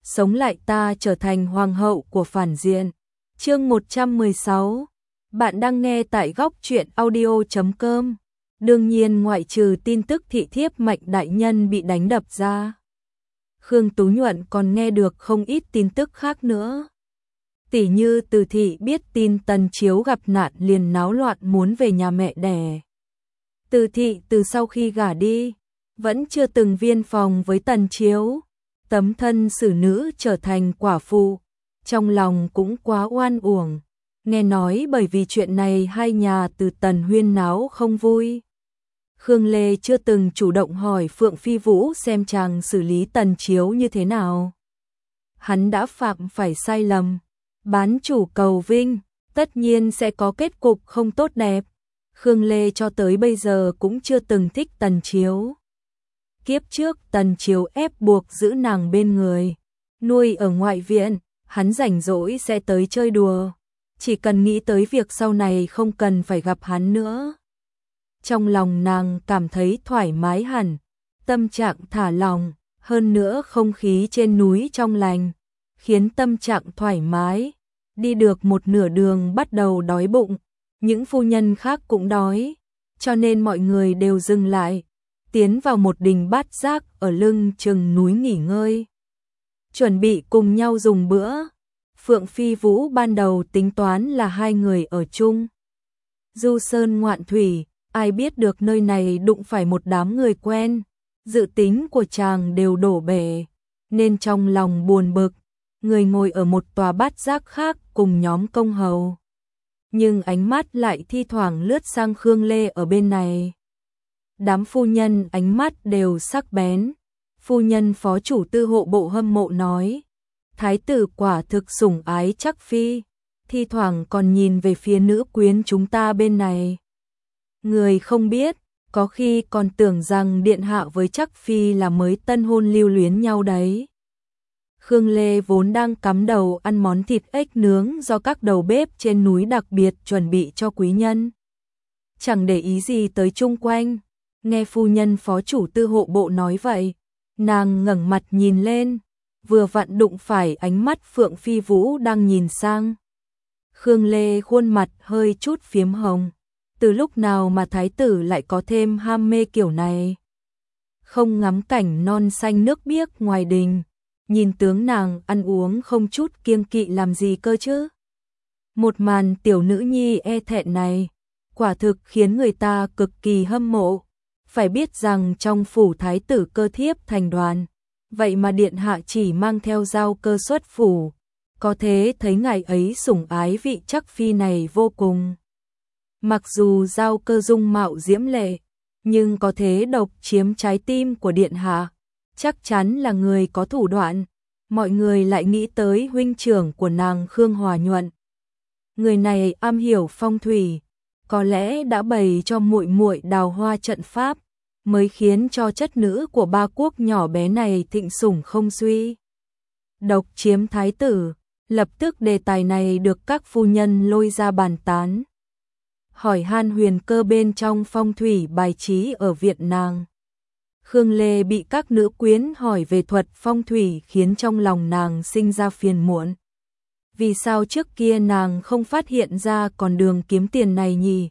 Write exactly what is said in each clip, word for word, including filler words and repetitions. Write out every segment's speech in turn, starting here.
sống lại ta trở thành hoàng hậu của phản diện. Chương một trăm mười sáu. Bạn đang nghe tại góc truyện audio chấm com. Đương nhiên ngoại trừ tin tức thị thiếp Mạnh đại nhân bị đánh đập ra, Khương Tú Nhuận còn nghe được không ít tin tức khác nữa. Tỉ như Từ thị biết tin Tần Chiếu gặp nạn liền náo loạn muốn về nhà mẹ đẻ. Từ thị từ sau khi gả đi, vẫn chưa từng viên phòng với Tần Chiếu, tấm thân xử nữ trở thành quả phụ, trong lòng cũng quá oan uổng. Nghe nói bởi vì chuyện này hai nhà từ Tần huyên náo không vui. Khương Lê chưa từng chủ động hỏi Phượng Phi Vũ xem chàng xử lý Tần Chiếu như thế nào. Hắn đã phạm phải sai lầm, bán chủ cầu vinh, tất nhiên sẽ có kết cục không tốt đẹp. Khương Lê cho tới bây giờ cũng chưa từng thích Tần Chiếu. Kiếp trước Tần Chiếu ép buộc giữ nàng bên người, nuôi ở ngoại viện, hắn rảnh rỗi sẽ tới chơi đùa, chỉ cần nghĩ tới việc sau này không cần phải gặp hắn nữa. Trong lòng nàng cảm thấy thoải mái hẳn, tâm trạng thả lỏng, hơn nữa không khí trên núi trong lành, khiến tâm trạng thoải mái. Đi được một nửa đường bắt đầu đói bụng, những phu nhân khác cũng đói, cho nên mọi người đều dừng lại, tiến vào một đình bát giác ở lưng chừng núi nghỉ ngơi, chuẩn bị cùng nhau dùng bữa. Phượng Phi Vũ ban đầu tính toán là hai người ở chung du sơn ngoạn thủy, ai biết được nơi này đụng phải một đám người quen, dự tính của chàng đều đổ bể, nên trong lòng buồn bực, người ngồi ở một tòa bát giác khác cùng nhóm công hầu. Nhưng ánh mắt lại thi thoảng lướt sang Khương Lê ở bên này. Đám phu nhân ánh mắt đều sắc bén. Phu nhân phó chủ tư hộ bộ hâm mộ nói, thái tử quả thực sủng ái Trắc Phi, thi thoảng còn nhìn về phía nữ quyến chúng ta bên này. Người không biết, có khi còn tưởng rằng điện hạ với Trắc Phi là mới tân hôn lưu luyến nhau đấy. Khương Lê vốn đang cắm đầu ăn món thịt ếch nướng do các đầu bếp trên núi đặc biệt chuẩn bị cho quý nhân, chẳng để ý gì tới chung quanh. Nghe phu nhân phó chủ tư hộ bộ nói vậy, nàng ngẩng mặt nhìn lên, vừa vặn đụng phải ánh mắt Phượng Phi Vũ đang nhìn sang. Khương Lê khuôn mặt hơi chút phiếm hồng, từ lúc nào mà thái tử lại có thêm ham mê kiểu này. Không ngắm cảnh non xanh nước biếc ngoài đình, nhìn tướng nàng ăn uống không chút kiêng kỵ làm gì cơ chứ. Một màn tiểu nữ nhi e thẹn này, quả thực khiến người ta cực kỳ hâm mộ. Phải biết rằng trong phủ thái tử cơ thiếp thành đoàn, vậy mà điện hạ chỉ mang theo dao cơ xuất phủ, có thế thấy ngài ấy sủng ái vị Trắc Phi này vô cùng. Mặc dù dao cơ dung mạo diễm lệ, nhưng có thế độc chiếm trái tim của điện hạ, chắc chắn là người có thủ đoạn. Mọi người lại nghĩ tới huynh trưởng của nàng Khương Hòa Nhuận. Người này am hiểu phong thủy, có lẽ đã bày cho muội muội đào hoa trận pháp, mới khiến cho chất nữ của ba quốc nhỏ bé này thịnh sủng không suy. Độc chiếm thái tử, lập tức đề tài này được các phu nhân lôi ra bàn tán. Hỏi han huyền cơ bên trong phong thủy bài trí ở viện nàng. Khương Lê bị các nữ quyến hỏi về thuật phong thủy khiến trong lòng nàng sinh ra phiền muộn. Vì sao trước kia nàng không phát hiện ra con đường kiếm tiền này nhỉ?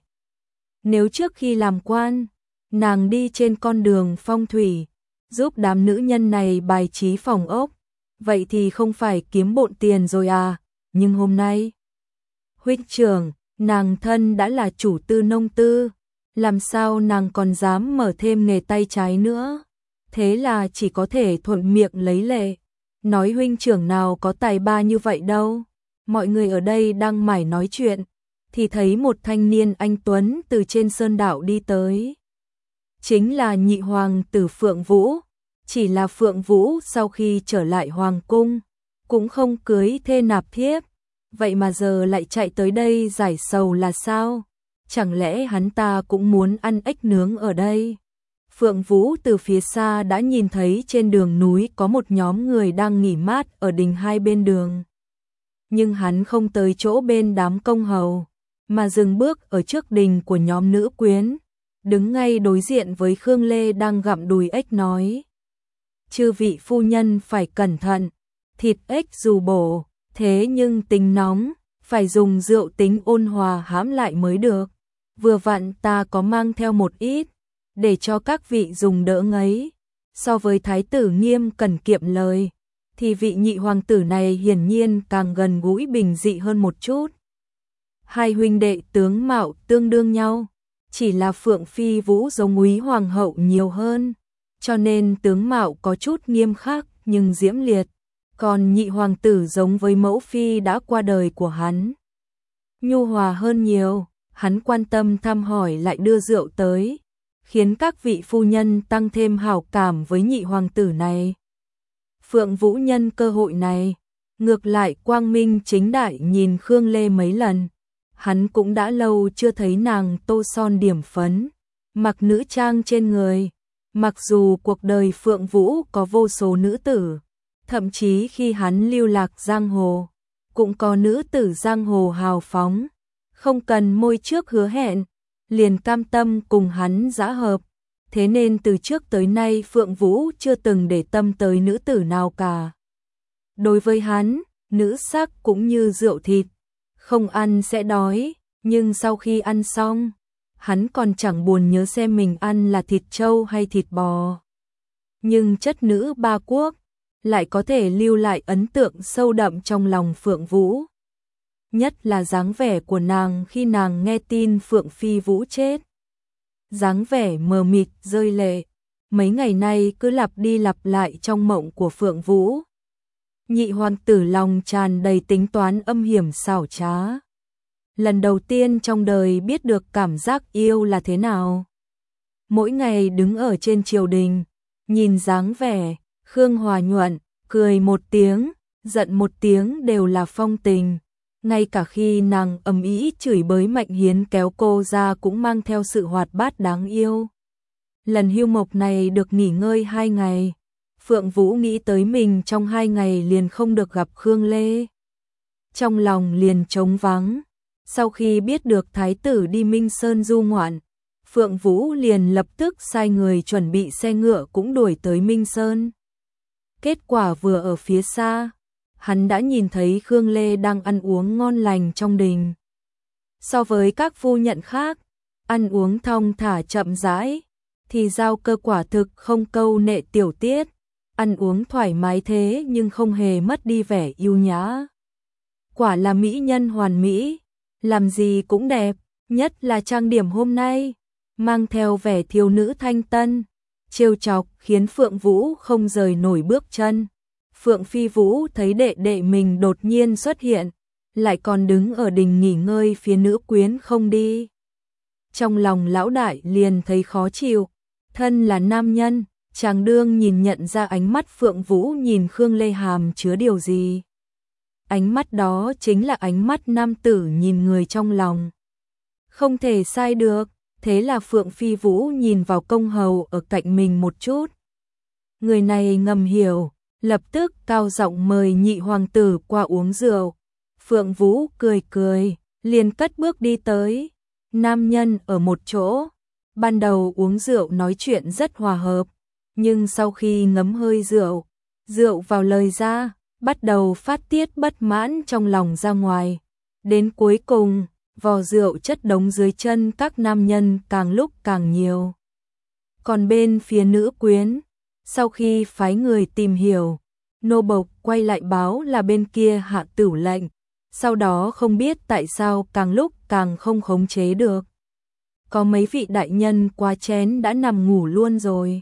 Nếu trước khi làm quan, nàng đi trên con đường phong thủy, giúp đám nữ nhân này bài trí phòng ốc, vậy thì không phải kiếm bộn tiền rồi à? Nhưng hôm nay, huynh trưởng, nàng thân đã là chủ tư nông tư, làm sao nàng còn dám mở thêm nghề tay trái nữa? Thế là chỉ có thể thuận miệng lấy lệ, nói huynh trưởng nào có tài ba như vậy đâu. Mọi người ở đây đang mải nói chuyện, thì thấy một thanh niên anh tuấn từ trên sơn đảo đi tới. Chính là nhị hoàng tử Phượng Vũ, chỉ là Phượng Vũ sau khi trở lại hoàng cung, cũng không cưới thê nạp thiếp, vậy mà giờ lại chạy tới đây giải sầu là sao? Chẳng lẽ hắn ta cũng muốn ăn ếch nướng ở đây? Phượng Vũ từ phía xa đã nhìn thấy trên đường núi có một nhóm người đang nghỉ mát ở đình hai bên đường. Nhưng hắn không tới chỗ bên đám công hầu, mà dừng bước ở trước đình của nhóm nữ quyến, đứng ngay đối diện với Khương Lê đang gặm đùi ếch nói. Chư vị phu nhân phải cẩn thận, thịt ếch dù bổ, thế nhưng tính nóng, phải dùng rượu tính ôn hòa hãm lại mới được. Vừa vặn ta có mang theo một ít, để cho các vị dùng đỡ ngấy. So với thái tử Nghiêm cần kiệm lời, thì vị nhị hoàng tử này hiển nhiên càng gần gũi bình dị hơn một chút. Hai huynh đệ tướng mạo tương đương nhau, chỉ là Phượng Phi Vũ giống Úy hoàng hậu nhiều hơn, cho nên tướng mạo có chút nghiêm khắc nhưng diễm liệt, còn nhị hoàng tử giống với mẫu phi đã qua đời của hắn, nhu hòa hơn nhiều. Hắn quan tâm thăm hỏi lại đưa rượu tới, khiến các vị phu nhân tăng thêm hảo cảm với nhị hoàng tử này. Phượng Vũ nhân cơ hội này, ngược lại quang minh chính đại nhìn Khương Lê mấy lần. Hắn cũng đã lâu chưa thấy nàng tô son điểm phấn, mặc nữ trang trên người. Mặc dù cuộc đời Phượng Vũ có vô số nữ tử, thậm chí khi hắn lưu lạc giang hồ, cũng có nữ tử giang hồ hào phóng, không cần môi trước hứa hẹn, liền cam tâm cùng hắn dã hợp. Thế nên từ trước tới nay Phượng Vũ chưa từng để tâm tới nữ tử nào cả. Đối với hắn, nữ sắc cũng như rượu thịt, không ăn sẽ đói, nhưng sau khi ăn xong, hắn còn chẳng buồn nhớ xem mình ăn là thịt trâu hay thịt bò. Nhưng chất nữ ba quốc lại có thể lưu lại ấn tượng sâu đậm trong lòng Phượng Vũ. Nhất là dáng vẻ của nàng khi nàng nghe tin Phượng Phi Vũ chết. Dáng vẻ mờ mịt rơi lệ, mấy ngày nay cứ lặp đi lặp lại trong mộng của Phượng Vũ. Nhị hoàng tử lòng tràn đầy tính toán âm hiểm xảo trá. Lần đầu tiên trong đời biết được cảm giác yêu là thế nào. Mỗi ngày đứng ở trên triều đình, nhìn dáng vẻ, Khương hòa nhuận, cười một tiếng, giận một tiếng đều là phong tình. Ngay cả khi nàng ầm ĩ chửi bới Mạnh Hiến kéo cô ra cũng mang theo sự hoạt bát đáng yêu. Lần hưu mộc này được nghỉ ngơi hai ngày. Phượng Vũ nghĩ tới mình trong hai ngày liền không được gặp Khương Lê. Trong lòng liền trống vắng. Sau khi biết được thái tử đi Minh Sơn du ngoạn, Phượng Vũ liền lập tức sai người chuẩn bị xe ngựa cũng đuổi tới Minh Sơn. Kết quả vừa ở phía xa, hắn đã nhìn thấy Khương Lê đang ăn uống ngon lành trong đình. So với các phu nhận khác, ăn uống thong thả chậm rãi, thì Giao Cơ quả thực không câu nệ tiểu tiết, ăn uống thoải mái thế nhưng không hề mất đi vẻ yêu nhã. Quả là mỹ nhân hoàn mỹ, làm gì cũng đẹp, nhất là trang điểm hôm nay, mang theo vẻ thiếu nữ thanh tân, trêu chọc khiến Phượng Vũ không rời nổi bước chân. Phượng Phi Vũ thấy đệ đệ mình đột nhiên xuất hiện, lại còn đứng ở đình nghỉ ngơi phía nữ quyến không đi. Trong lòng lão đại liền thấy khó chịu, thân là nam nhân, chàng đương nhìn nhận ra ánh mắt Phượng Vũ nhìn Khương Lê hàm chứa điều gì. Ánh mắt đó chính là ánh mắt nam tử nhìn người trong lòng. Không thể sai được, thế là Phượng Phi Vũ nhìn vào công hầu ở cạnh mình một chút. Người này ngầm hiểu, lập tức cao giọng mời nhị hoàng tử qua uống rượu. Phượng Vũ cười cười, liền cất bước đi tới. Nam nhân ở một chỗ, ban đầu uống rượu nói chuyện rất hòa hợp, nhưng sau khi ngấm hơi rượu, rượu vào lời ra, bắt đầu phát tiết bất mãn trong lòng ra ngoài. Đến cuối cùng, vò rượu chất đống dưới chân các nam nhân càng lúc càng nhiều. Còn bên phía nữ quyến, sau khi phái người tìm hiểu, nô bộc quay lại báo là bên kia hạ tửu lệnh, sau đó không biết tại sao càng lúc càng không khống chế được. Có mấy vị đại nhân quá chén đã nằm ngủ luôn rồi.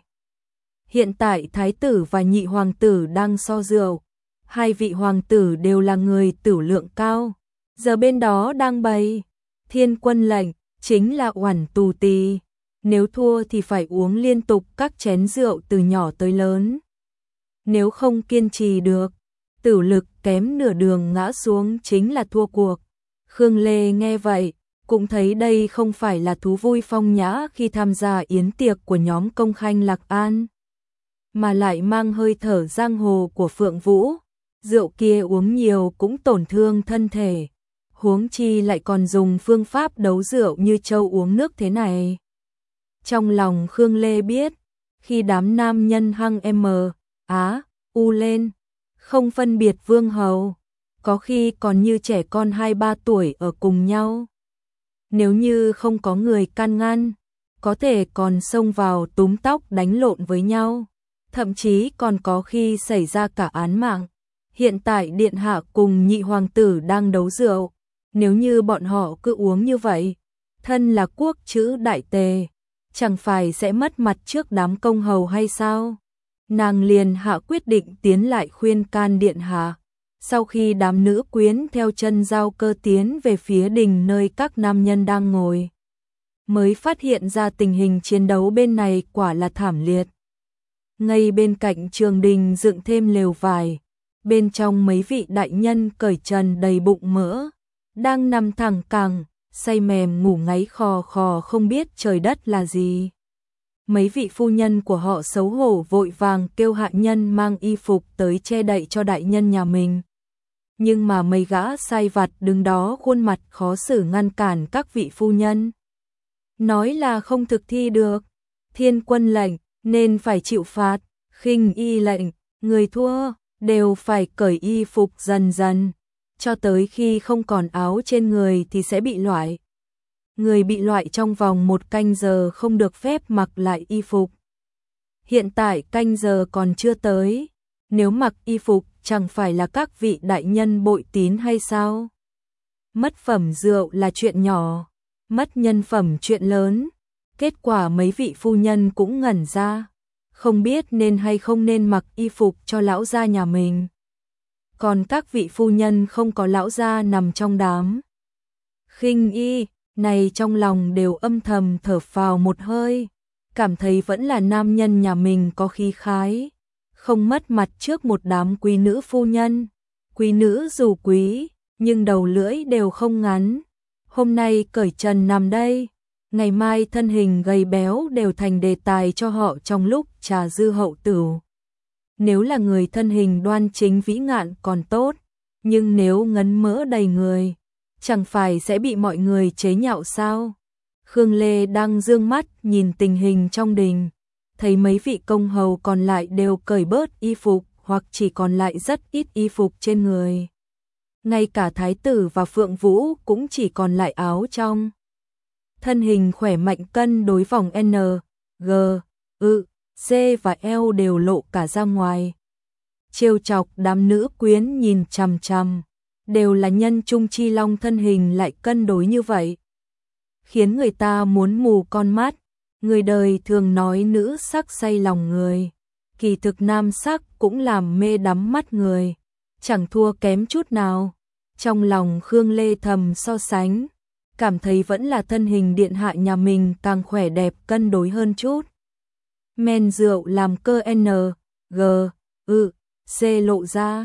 Hiện tại thái tử và nhị hoàng tử đang so rượu, hai vị hoàng tử đều là người tửu lượng cao, giờ bên đó đang bày thiên quân lệnh, chính là oản tù tì, nếu thua thì phải uống liên tục các chén rượu từ nhỏ tới lớn. Nếu không kiên trì được, tửu lực kém nửa đường ngã xuống chính là thua cuộc. Khương Lê nghe vậy, cũng thấy đây không phải là thú vui phong nhã khi tham gia yến tiệc của nhóm công khanh Lạc An, mà lại mang hơi thở giang hồ của Phượng Vũ. Rượu kia uống nhiều cũng tổn thương thân thể, huống chi lại còn dùng phương pháp đấu rượu như trâu uống nước thế này. Trong lòng Khương Lê biết, khi đám nam nhân hăng M, Á, U lên, không phân biệt vương hầu, có khi còn như trẻ con hai ba tuổi ở cùng nhau. Nếu như không có người can ngăn, có thể còn xông vào túm tóc đánh lộn với nhau, thậm chí còn có khi xảy ra cả án mạng. Hiện tại điện hạ cùng nhị hoàng tử đang đấu rượu, nếu như bọn họ cứ uống như vậy, thân là quốc chữ đại tề, chẳng phải sẽ mất mặt trước đám công hầu hay sao? Nàng liền hạ quyết định tiến lại khuyên can điện hạ. Sau khi đám nữ quyến theo chân Giao Cơ tiến về phía đình nơi các nam nhân đang ngồi, mới phát hiện ra tình hình chiến đấu bên này quả là thảm liệt. Ngay bên cạnh trường đình dựng thêm lều vải, bên trong mấy vị đại nhân cởi trần đầy bụng mỡ, đang nằm thẳng cẳng, say mềm ngủ ngáy khò khò không biết trời đất là gì. Mấy vị phu nhân của họ xấu hổ vội vàng kêu hạ nhân mang y phục tới che đậy cho đại nhân nhà mình. Nhưng mà mấy gã sai vặt đứng đó khuôn mặt khó xử ngăn cản các vị phu nhân. Nói là không thực thi được, thiên quân lệnh nên phải chịu phạt, khinh y lệnh, người thua đều phải cởi y phục dần dần, cho tới khi không còn áo trên người thì sẽ bị loại. Người bị loại trong vòng một canh giờ không được phép mặc lại y phục. Hiện tại canh giờ còn chưa tới, nếu mặc y phục chẳng phải là các vị đại nhân bội tín hay sao? Mất phẩm rượu là chuyện nhỏ, mất nhân phẩm chuyện lớn. Kết quả mấy vị phu nhân cũng ngẩn ra, không biết nên hay không nên mặc y phục cho lão gia nhà mình. Còn các vị phu nhân không có lão gia nằm trong đám khinh y này trong lòng đều âm thầm thở phào một hơi, cảm thấy vẫn là nam nhân nhà mình có khí khái, không mất mặt trước một đám quý nữ phu nhân. Quý nữ dù quý, nhưng đầu lưỡi đều không ngắn. Hôm nay cởi trần nằm đây, ngày mai thân hình gầy béo đều thành đề tài cho họ trong lúc trà dư hậu tửu. Nếu là người thân hình đoan chính vĩ ngạn còn tốt, nhưng nếu ngấn mỡ đầy người, chẳng phải sẽ bị mọi người chế nhạo sao? Khương Lê đang dương mắt nhìn tình hình trong đình, thấy mấy vị công hầu còn lại đều cởi bớt y phục hoặc chỉ còn lại rất ít y phục trên người. Ngay cả thái tử và Phượng Vũ cũng chỉ còn lại áo trong. Thân hình khỏe mạnh cân đối vòng N, G, ư, C và eo đều lộ cả ra ngoài. Trêu chọc đám nữ quyến nhìn chằm chằm, đều là nhân trung chi long thân hình lại cân đối như vậy, khiến người ta muốn mù con mắt. Người đời thường nói nữ sắc say lòng người, kỳ thực nam sắc cũng làm mê đắm mắt người, chẳng thua kém chút nào. Trong lòng Khương Lê thầm so sánh, cảm thấy vẫn là thân hình điện hạ nhà mình càng khỏe đẹp cân đối hơn chút. Men rượu làm cơ N, G, ư, C lộ ra,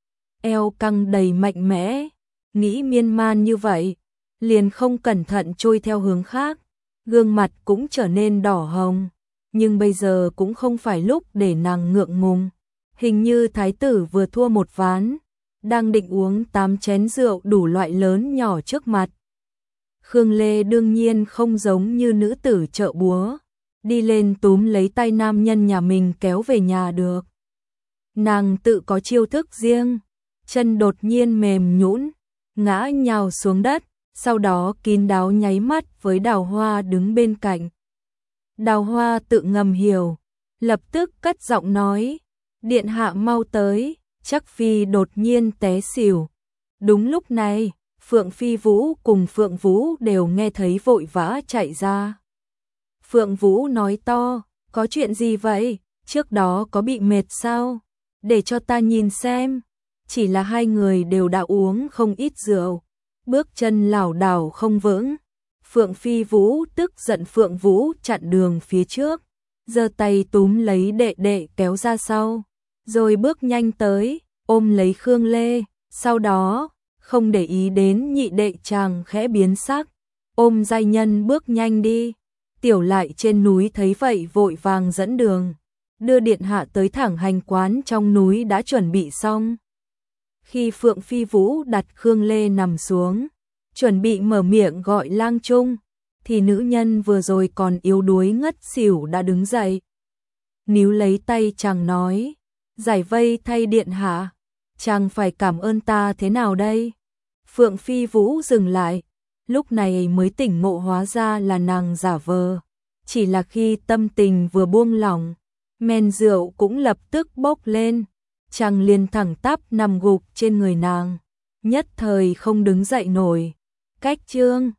eo căng đầy mạnh mẽ, nghĩ miên man như vậy, liền không cẩn thận trôi theo hướng khác, gương mặt cũng trở nên đỏ hồng, nhưng bây giờ cũng không phải lúc để nàng ngượng ngùng. Hình như thái tử vừa thua một ván, đang định uống tám chén rượu đủ loại lớn nhỏ trước mặt. Khương Lê đương nhiên không giống như nữ tử chợ búa, đi lên túm lấy tay nam nhân nhà mình kéo về nhà được. Nàng tự có chiêu thức riêng, chân đột nhiên mềm nhũn, ngã nhào xuống đất, sau đó kín đáo nháy mắt với Đào Hoa đứng bên cạnh. Đào Hoa tự ngầm hiểu, lập tức cất giọng nói, điện hạ mau tới, chắc phi đột nhiên té xỉu. Đúng lúc này, Phượng Phi Vũ cùng Phượng Vũ đều nghe thấy vội vã chạy ra. Phượng Vũ nói to, có chuyện gì vậy, trước đó có bị mệt sao, để cho ta nhìn xem. Chỉ là hai người đều đã uống không ít rượu, bước chân lảo đảo không vững. Phượng Phi Vũ tức giận Phượng Vũ chặn đường phía trước, giơ tay túm lấy đệ đệ kéo ra sau, rồi bước nhanh tới, ôm lấy Khương Lê, sau đó, không để ý đến nhị đệ chàng khẽ biến sắc, ôm giai nhân bước nhanh đi. Tiểu Lại trên núi thấy vậy vội vàng dẫn đường, đưa điện hạ tới thẳng hành quán trong núi đã chuẩn bị xong. Khi Phượng Phi Vũ đặt Khương Lê nằm xuống, chuẩn bị mở miệng gọi lang trung, thì nữ nhân vừa rồi còn yếu đuối ngất xỉu đã đứng dậy. Níu lấy tay chàng nói, giải vây thay điện hạ, chàng phải cảm ơn ta thế nào đây? Phượng Phi Vũ dừng lại, lúc này mới tỉnh ngộ hóa ra là nàng giả vờ. Chỉ là khi tâm tình vừa buông lỏng, men rượu cũng lập tức bốc lên, chàng liền thẳng tắp nằm gục trên người nàng, nhất thời không đứng dậy nổi. Cách chương